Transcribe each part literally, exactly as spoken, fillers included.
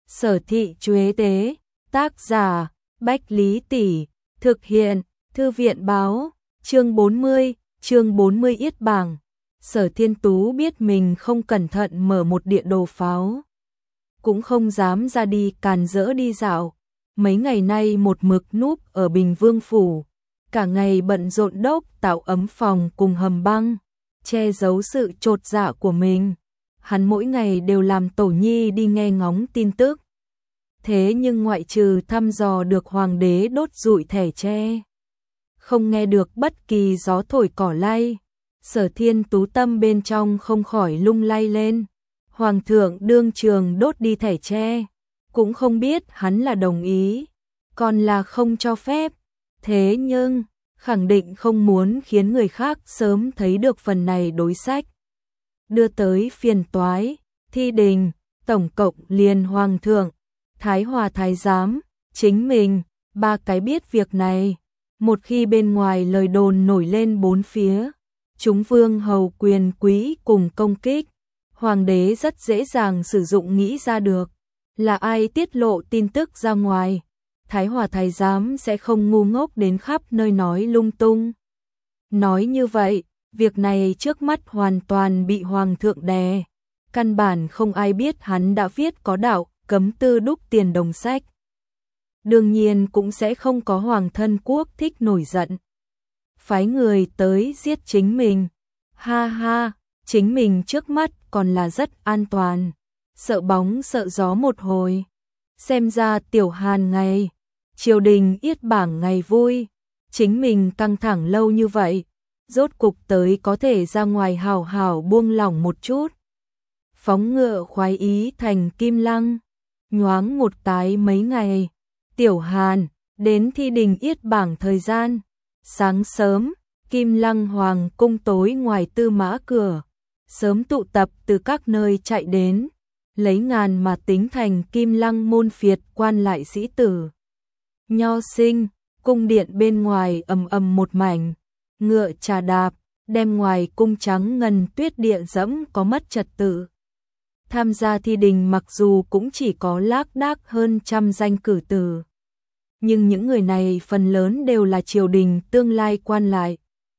Sở Thị Chuế Tế, tác giả, Bách Lý Tỷ, thực hiện, Thư viện Báo, chương bốn mươi, chương bốn mươi Yết Bảng. Sở Thiên Tú biết mình không cẩn thận mở một địa đồ pháo, cũng không dám ra đi càn rỡ đi dạo. Mấy ngày nay một mực núp ở Bình Vương Phủ, cả ngày bận rộn đốc tạo ấm phòng cùng hầm băng, che giấu sự chột dạ của mình. Hắn mỗi ngày đều làm tổ nhi đi nghe ngóng tin tức. Thế nhưng ngoại trừ thăm dò được hoàng đế đốt rụi thẻ tre, không nghe được bất kỳ gió thổi cỏ lay. Sở Thiên Tú tâm bên trong không khỏi lung lay lên. Hoàng thượng đương trường đốt đi thẻ tre, cũng không biết hắn là đồng ý, còn là không cho phép. Thế nhưng, khẳng định không muốn khiến người khác sớm thấy được phần này đối sách. Đưa tới phiền toái, thi đình, tổng cộng liền hoàng thượng, thái hòa thái giám, chính mình, ba cái biết việc này. Một khi bên ngoài lời đồn nổi lên bốn phía, chúng vương hầu quyền quý cùng công kích, hoàng đế rất dễ dàng sử dụng nghĩ ra được là ai tiết lộ tin tức ra ngoài. Thái hòa thái giám sẽ không ngu ngốc đến khắp nơi nói lung tung. Nói như vậy, việc này trước mắt hoàn toàn bị hoàng thượng đè. Căn bản không ai biết hắn đã viết có đạo cấm tư đúc tiền đồng sách. Đương nhiên cũng sẽ không có hoàng thân quốc thích nổi giận, phái người tới giết chính mình. Ha ha, chính mình trước mắt còn là rất an toàn, sợ bóng sợ gió một hồi. Xem ra tiểu Hàn ngày triều đình yết bảng ngày vui, chính mình căng thẳng lâu như vậy, rốt cục tới có thể ra ngoài hào hào buông lỏng một chút. Phóng ngựa khoái ý thành Kim Lăng, nhoáng một cái mấy ngày, tiểu Hàn đến thi đình yết bảng thời gian. Sáng sớm, Kim Lăng Hoàng cung tối ngoài Tư Mã cửa, sớm tụ tập từ các nơi chạy đến, lấy ngàn mà tính thành Kim Lăng môn phiệt quan lại sĩ tử. Nho sinh, cung điện bên ngoài ầm ầm một mảnh, ngựa trà đạp, đem ngoài cung trắng ngần tuyết địa dẫm có mất trật tự. Tham gia thi đình mặc dù cũng chỉ có lác đác hơn trăm danh cử tử, nhưng những người này phần lớn đều là triều đình tương lai quan lại.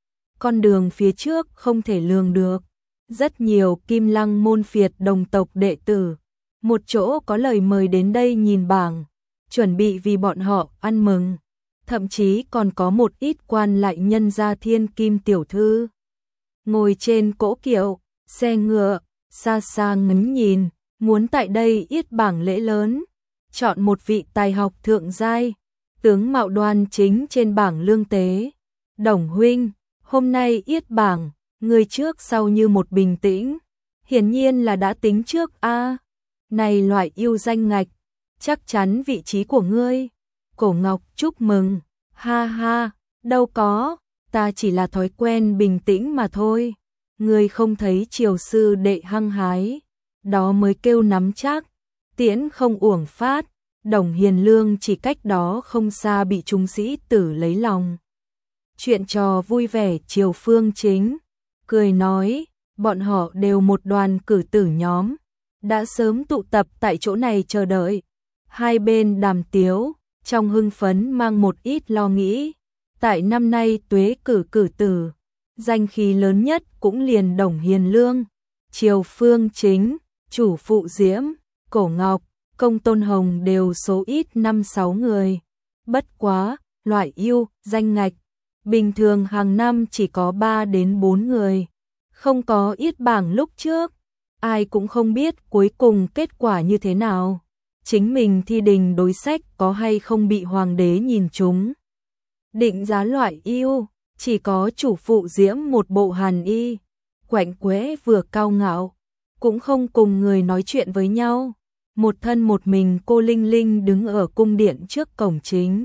Con đường phía trước không thể lường được. Rất nhiều Kim Lăng môn phiệt đồng tộc đệ tử, một chỗ có lời mời đến đây nhìn bảng, chuẩn bị vì bọn họ ăn mừng. Thậm chí còn có một ít quan lại nhân gia thiên kim tiểu thư, ngồi trên cỗ kiệu, xe ngựa, xa xa ngắm nhìn, muốn tại đây yết bảng lễ lớn, chọn một vị tài học thượng giai, tướng mạo đoan chính trên bảng lương tế. Đồng huynh, hôm nay yết bảng, người trước sau như một bình tĩnh, hiển nhiên là đã tính trước a. À, này loại yêu danh ngạch, chắc chắn vị trí của ngươi. Cổ Ngọc chúc mừng, ha ha, đâu có, ta chỉ là thói quen bình tĩnh mà thôi. Ngươi không thấy triều sư đệ hăng hái, đó mới kêu nắm chắc, tiễn không uổng phát. Đồng Hiền Lương chỉ cách đó không xa bị chúng sĩ tử lấy lòng. Chuyện trò vui vẻ triều phương chính, cười nói, bọn họ đều một đoàn cử tử nhóm, đã sớm tụ tập tại chỗ này chờ đợi. Hai bên đàm tiếu, trong hưng phấn mang một ít lo nghĩ. Tại năm nay tuế cử cử tử, danh khí lớn nhất cũng liền Đồng Hiền Lương, triều phương chính, chủ phụ Diễm, Cổ Ngọc, Công Tôn Hồng đều số ít năm sáu người. Bất quá, loại yêu, danh ngạch, bình thường hàng năm chỉ có ba đến bốn người. Không có yết bảng lúc trước, ai cũng không biết cuối cùng kết quả như thế nào. Chính mình thi đình đối sách có hay không bị hoàng đế nhìn trúng. Định giá loại yêu, chỉ có chủ phụ Diễm một bộ hàn y, quạnh quẽ vừa cao ngạo, cũng không cùng người nói chuyện với nhau. Một thân một mình cô Linh Linh đứng ở cung điện trước cổng chính.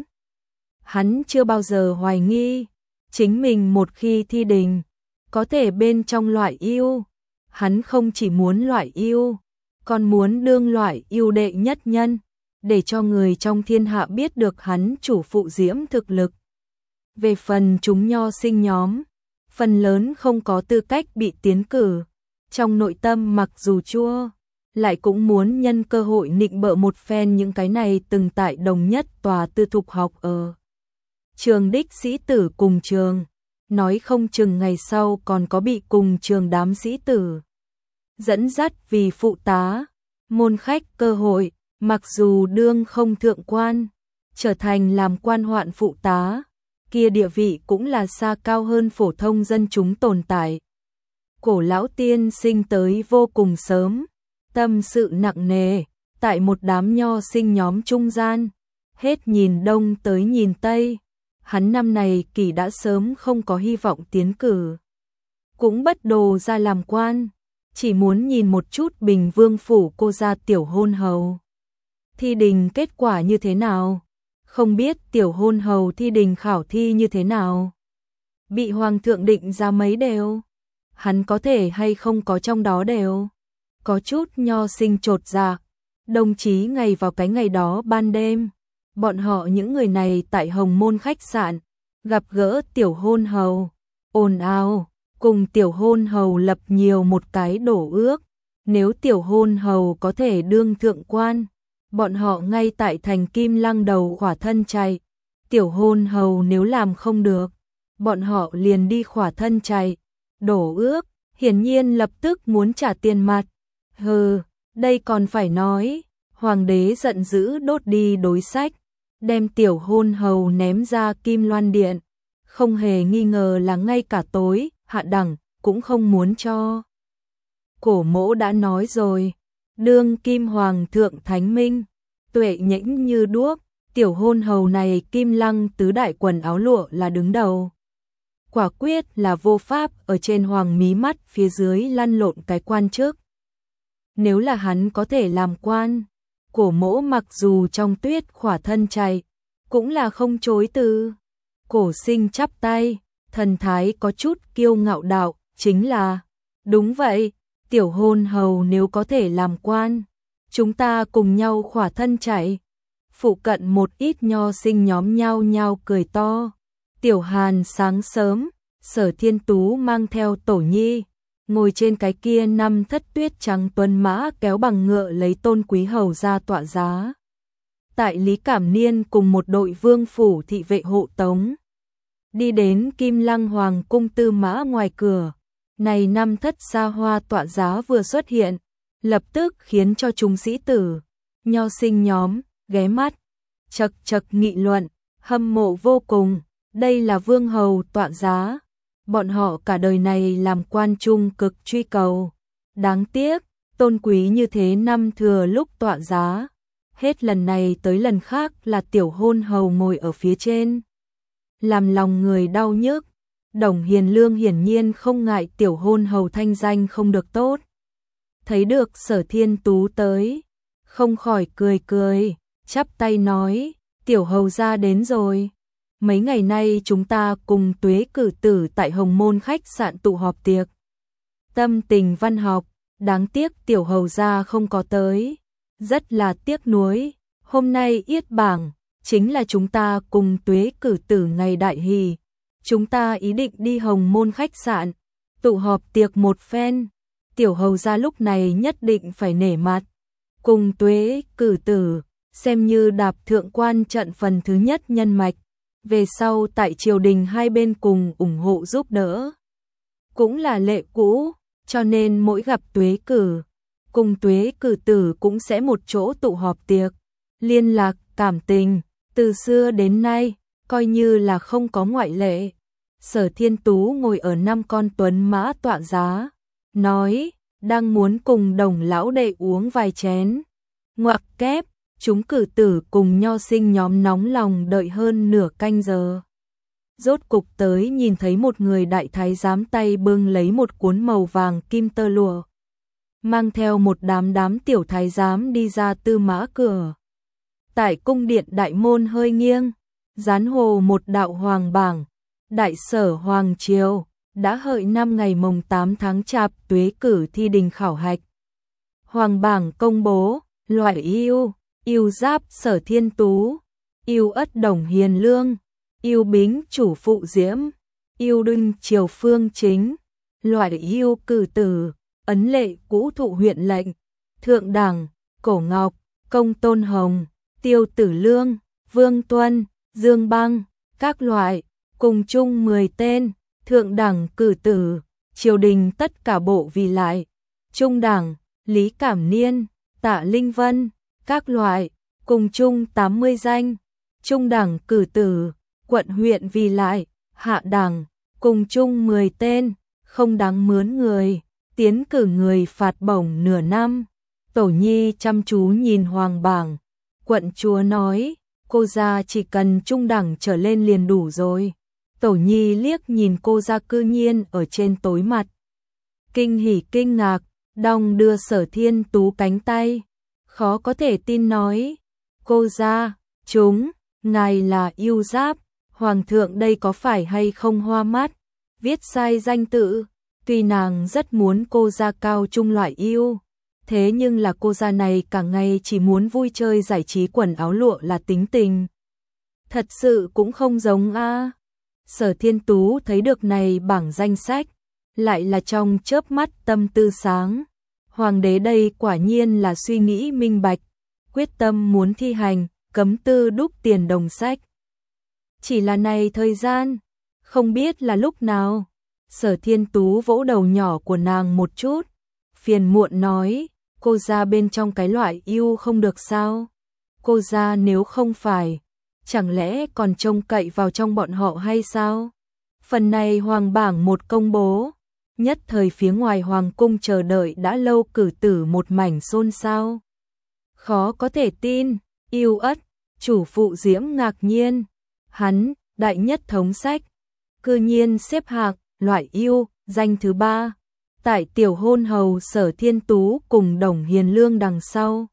Hắn chưa bao giờ hoài nghi, chính mình một khi thi đình, có thể bên trong loại yêu. Hắn không chỉ muốn loại yêu, còn muốn đương loại yêu đệ nhất nhân, để cho người trong thiên hạ biết được hắn chủ phụ Diễm thực lực. Về phần chúng nho sinh nhóm, phần lớn không có tư cách bị tiến cử, trong nội tâm mặc dù chua lại cũng muốn nhân cơ hội nịnh bợ một phen những cái này từng tại đồng nhất tòa tư thục học ở trường đích sĩ tử cùng trường, nói không chừng ngày sau còn có bị cùng trường đám sĩ tử dẫn dắt vì phụ tá, môn khách cơ hội, mặc dù đương không thượng quan, trở thành làm quan hoạn phụ tá, kia địa vị cũng là xa cao hơn phổ thông dân chúng tồn tại. Cổ lão tiên sinh tới vô cùng sớm, tâm sự nặng nề, tại một đám nho sinh nhóm trung gian, hết nhìn đông tới nhìn tây, hắn năm này kỳ đã sớm không có hy vọng tiến cử, cũng bất đồ ra làm quan, chỉ muốn nhìn một chút Bình Vương phủ cô gia tiểu hôn hầu. Thi đình kết quả như thế nào? Không biết tiểu hôn hầu thi đình khảo thi như thế nào? Bị hoàng thượng định ra mấy đều? Hắn có thể hay không có trong đó đều? Có chút nho sinh chột dạ, đồng chí ngày vào cái ngày đó ban đêm, bọn họ những người này tại Hồng Môn khách sạn, gặp gỡ tiểu hôn hầu, ồn ào, cùng tiểu hôn hầu lập nhiều một cái đổ ước, nếu tiểu hôn hầu có thể đương thượng quan, bọn họ ngay tại thành Kim Lăng đầu khỏa thân chạy, tiểu hôn hầu nếu làm không được, bọn họ liền đi khỏa thân chạy, đổ ước, hiển nhiên lập tức muốn trả tiền mặt. Hừ, đây còn phải nói, hoàng đế giận dữ đốt đi đối sách, đem tiểu hôn hầu ném ra Kim Loan Điện, không hề nghi ngờ là ngay cả tối, hạ đẳng, cũng không muốn cho. Cổ Mỗ đã nói rồi, đương Kim Hoàng thượng Thánh Minh, tuệ nhĩnh như đuốc, tiểu hôn hầu này Kim Lăng tứ đại quần áo lụa là đứng đầu. Quả quyết là vô pháp ở trên hoàng mí mắt phía dưới lăn lộn cái quan chức. Nếu là hắn có thể làm quan, Cổ Mỗ mặc dù trong tuyết khỏa thân chạy, cũng là không chối từ. Cổ Sinh chắp tay, thần thái có chút kiêu ngạo đạo, chính là, đúng vậy, tiểu hôn hầu nếu có thể làm quan, chúng ta cùng nhau khỏa thân chạy. Phụ cận một ít nho sinh nhóm nhau nhau cười to. Tiểu Hàn sáng sớm, Sở Thiên Tú mang theo Tổ Nhi, ngồi trên cái kia năm thất tuyết trắng tuấn mã kéo bằng ngựa lấy Tôn Quý hầu ra tọa giá. Tại Lý Cảm Niên cùng một đội vương phủ thị vệ hộ tống, đi đến Kim Lăng Hoàng cung tư mã ngoài cửa. Này năm thất xa hoa tọa giá vừa xuất hiện, lập tức khiến cho chúng sĩ tử, nho sinh nhóm, ghé mắt, chật chật nghị luận, hâm mộ vô cùng, đây là vương hầu tọa giá. Bọn họ cả đời này làm quan trung cực truy cầu. Đáng tiếc, Tôn Quý như thế năm thừa lúc tọa giá. Hết lần này tới lần khác là tiểu hôn hầu ngồi ở phía trên. Làm lòng người đau nhức. Đồng Hiền Lương hiển nhiên không ngại tiểu hôn hầu thanh danh không được tốt. Thấy được Sở Thiên Tú tới, không khỏi cười cười, chắp tay nói, tiểu hầu ra đến rồi. Mấy ngày nay chúng ta cùng Tuế cử tử tại Hồng Môn khách sạn tụ họp tiệc. Tâm tình văn học, đáng tiếc tiểu hầu ra không có tới. Rất là tiếc nuối, hôm nay yết bảng, chính là chúng ta cùng Tuế cử tử ngày đại hỷ. Chúng ta ý định đi Hồng Môn khách sạn, tụ họp tiệc một phen. Tiểu hầu ra lúc này nhất định phải nể mặt. Cùng Tuế cử tử, xem như đạp thượng quan trận phần thứ nhất nhân mạch. Về sau tại triều đình hai bên cùng ủng hộ giúp đỡ. Cũng là lệ cũ, cho nên mỗi gặp Tuế cử, cùng Tuế cử tử cũng sẽ một chỗ tụ họp tiệc. Liên lạc, cảm tình, từ xưa đến nay, coi như là không có ngoại lệ. Sở Thiên Tú ngồi ở năm con tuấn mã tọa giá, nói, đang muốn cùng Đồng lão đệ uống vài chén. Ngoặc kép, chúng cử tử cùng nho sinh nhóm nóng lòng đợi hơn nửa canh giờ. Rốt cục tới nhìn thấy một người đại thái giám tay bưng lấy một cuốn màu vàng kim tơ lụa, mang theo một đám đám tiểu thái giám đi ra tư mã cửa. Tại cung điện đại môn hơi nghiêng, dán hồ một đạo hoàng bảng, đại sở hoàng triều, đã hợi năm ngày mồng tám tháng chạp Tuế cử thi đình khảo hạch. Hoàng bảng công bố, loại yêu, yêu giáp Sở Thiên Tú, yêu ất Đồng Hiền Lương, yêu bính chủ phụ Diễm, yêu đinh triều phương chính, loại yêu cử tử, ấn lệ cũ thụ huyện lệnh, Thượng Đẳng, Cổ Ngọc, Công Tôn Hồng, Tiêu Tử Lương, Vương Tuân, Dương Băng, các loại, cùng chung mười tên, Thượng Đẳng cử tử, triều đình tất cả bộ vì lại, Trung Đẳng, Lý Cảm Niên, Tạ Linh Vân, các loại, cùng chung tám mươi danh, Trung Đẳng cử tử, quận huyện vì lại, Hạ Đẳng, cùng chung mười tên, không đáng mướn người, tiến cử người phạt bổng nửa năm. Tổ Nhi chăm chú nhìn Hoàng bảng, quận chúa nói, cô gia chỉ cần Trung Đẳng trở lên liền đủ rồi. Tổ Nhi liếc nhìn cô gia cư nhiên ở trên tối mặt. Kinh hỉ kinh ngạc, đong đưa Sở Thiên Tú cánh tay, khó có thể tin nói, cô gia, chúng, ngài là yêu giáp, Hoàng thượng đây có phải hay không hoa mắt, viết sai danh tự, tuy nàng rất muốn cô gia cao trung loại yêu. Thế nhưng là cô gia này cả ngày chỉ muốn vui chơi giải trí quần áo lụa là tính tình. Thật sự cũng không giống a. Sở Thiên Tú thấy được này bảng danh sách, lại là trong chớp mắt tâm tư sáng. Hoàng đế đây quả nhiên là suy nghĩ minh bạch, quyết tâm muốn thi hành, cấm tư đúc tiền đồng sách. Chỉ là này thời gian, không biết là lúc nào. Sở Thiên Tú vỗ đầu nhỏ của nàng một chút, phiền muộn nói, cô gia bên trong cái loại yêu không được sao? Cô gia nếu không phải, chẳng lẽ còn trông cậy vào trong bọn họ hay sao? Phần này Hoàng bảng một công bố, nhất thời phía ngoài Hoàng cung chờ đợi đã lâu cử tử một mảnh xôn xao. Khó có thể tin, yêu ất, chủ phụ Diễm ngạc nhiên, hắn, đại nhất thống sách, cư nhiên xếp hạng, loại yêu, danh thứ ba. Tại tiểu hôn hầu Sở Thiên Tú cùng Đồng Hiền Lương đằng sau.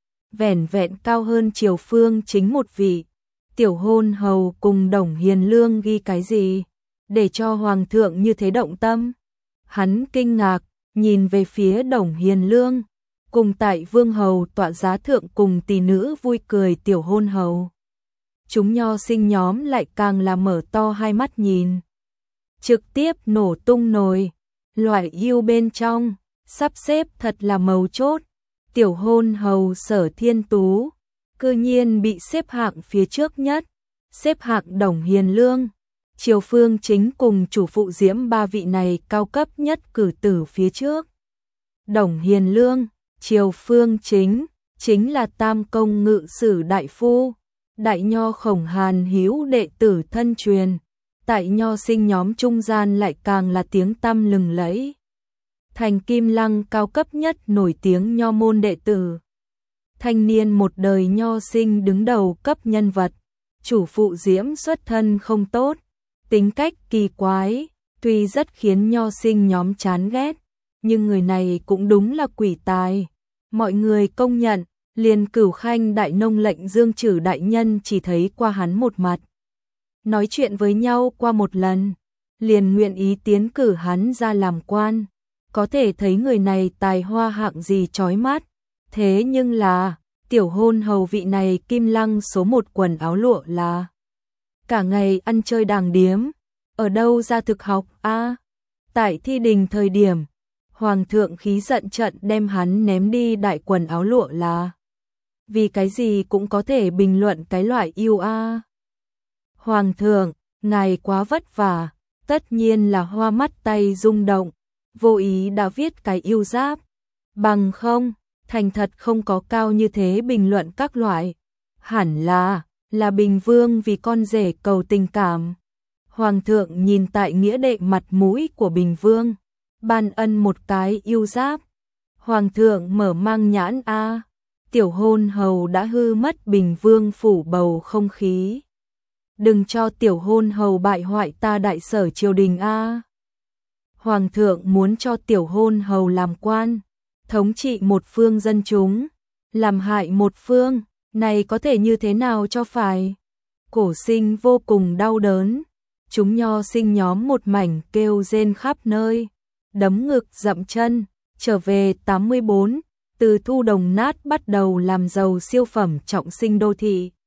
Vẻn vẹn cao hơn Triều Phương chính một vị. Tiểu hôn hầu cùng Đồng Hiền Lương ghi cái gì? Để cho Hoàng thượng như thế động tâm. Hắn kinh ngạc, nhìn về phía Đồng Hiền Lương. Cùng tại vương hầu tọa giá thượng cùng tỷ nữ vui cười tiểu hôn hầu. Chúng nho sinh nhóm lại càng là mở to hai mắt nhìn. Trực tiếp nổ tung nồi. Loại yêu bên trong, sắp xếp thật là mấu chốt. Tiểu hôn hầu Sở Thiên Tú, cư nhiên bị xếp hạng phía trước nhất, xếp hạng Đồng Hiền Lương. Triều Phương chính cùng chủ phụ Diễm ba vị này cao cấp nhất cử tử phía trước. Đồng Hiền Lương, Triều Phương chính, chính là tam công ngự sử đại phu, đại nho Khổng Hàn Hữu đệ tử thân truyền. Tại nho sinh nhóm trung gian lại càng là tiếng tăm lừng lẫy. Thành Kim Lăng cao cấp nhất nổi tiếng nho môn đệ tử. Thanh niên một đời nho sinh đứng đầu cấp nhân vật. Chủ phụ Diễm xuất thân không tốt, tính cách kỳ quái, tuy rất khiến nho sinh nhóm chán ghét, nhưng người này cũng đúng là quỷ tài. Mọi người công nhận, liền Cửu Khanh đại nông lệnh Dương Trử đại nhân chỉ thấy qua hắn một mặt. Nói chuyện với nhau qua một lần, liền nguyện ý tiến cử hắn ra làm quan. Có thể thấy người này tài hoa hạng gì chói mắt. Thế nhưng là, tiểu hôn hầu vị này Kim Lăng số một quần áo lụa là cả ngày ăn chơi đàng điếm, ở đâu ra thực học a? À, tại thi đình thời điểm, Hoàng thượng khí giận trận đem hắn ném đi đại quần áo lụa là vì cái gì cũng có thể bình luận cái loại yêu a. À. Hoàng thượng, ngài quá vất vả, tất nhiên là hoa mắt tay rung động, vô ý đã viết cái yêu giáp. Bằng không, thành thật không có cao như thế bình luận các loại. Hẳn là, là Bình Vương vì con rể cầu tình cảm. Hoàng thượng nhìn tại nghĩa đệ mặt mũi của Bình Vương, ban ân một cái yêu giáp. Hoàng thượng mở mang nhãn a, tiểu hôn hầu đã hư mất Bình Vương phủ bầu không khí. Đừng cho tiểu hôn hầu bại hoại ta đại sở triều đình a. Hoàng thượng muốn cho tiểu hôn hầu làm quan, thống trị một phương dân chúng, làm hại một phương, này có thể như thế nào cho phải? Cổ sinh vô cùng đau đớn, chúng nho sinh nhóm một mảnh kêu rên khắp nơi, đấm ngực dậm chân, trở về tám mươi bốn, từ thu đồng nát bắt đầu làm giàu siêu phẩm trọng sinh đô thị.